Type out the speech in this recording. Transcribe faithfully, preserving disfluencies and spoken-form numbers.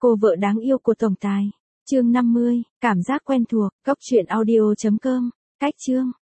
Cô vợ đáng yêu của tổng tài. Chương năm mươi, cảm giác quen thuộc, góc truyện audio chấm com. Cách chương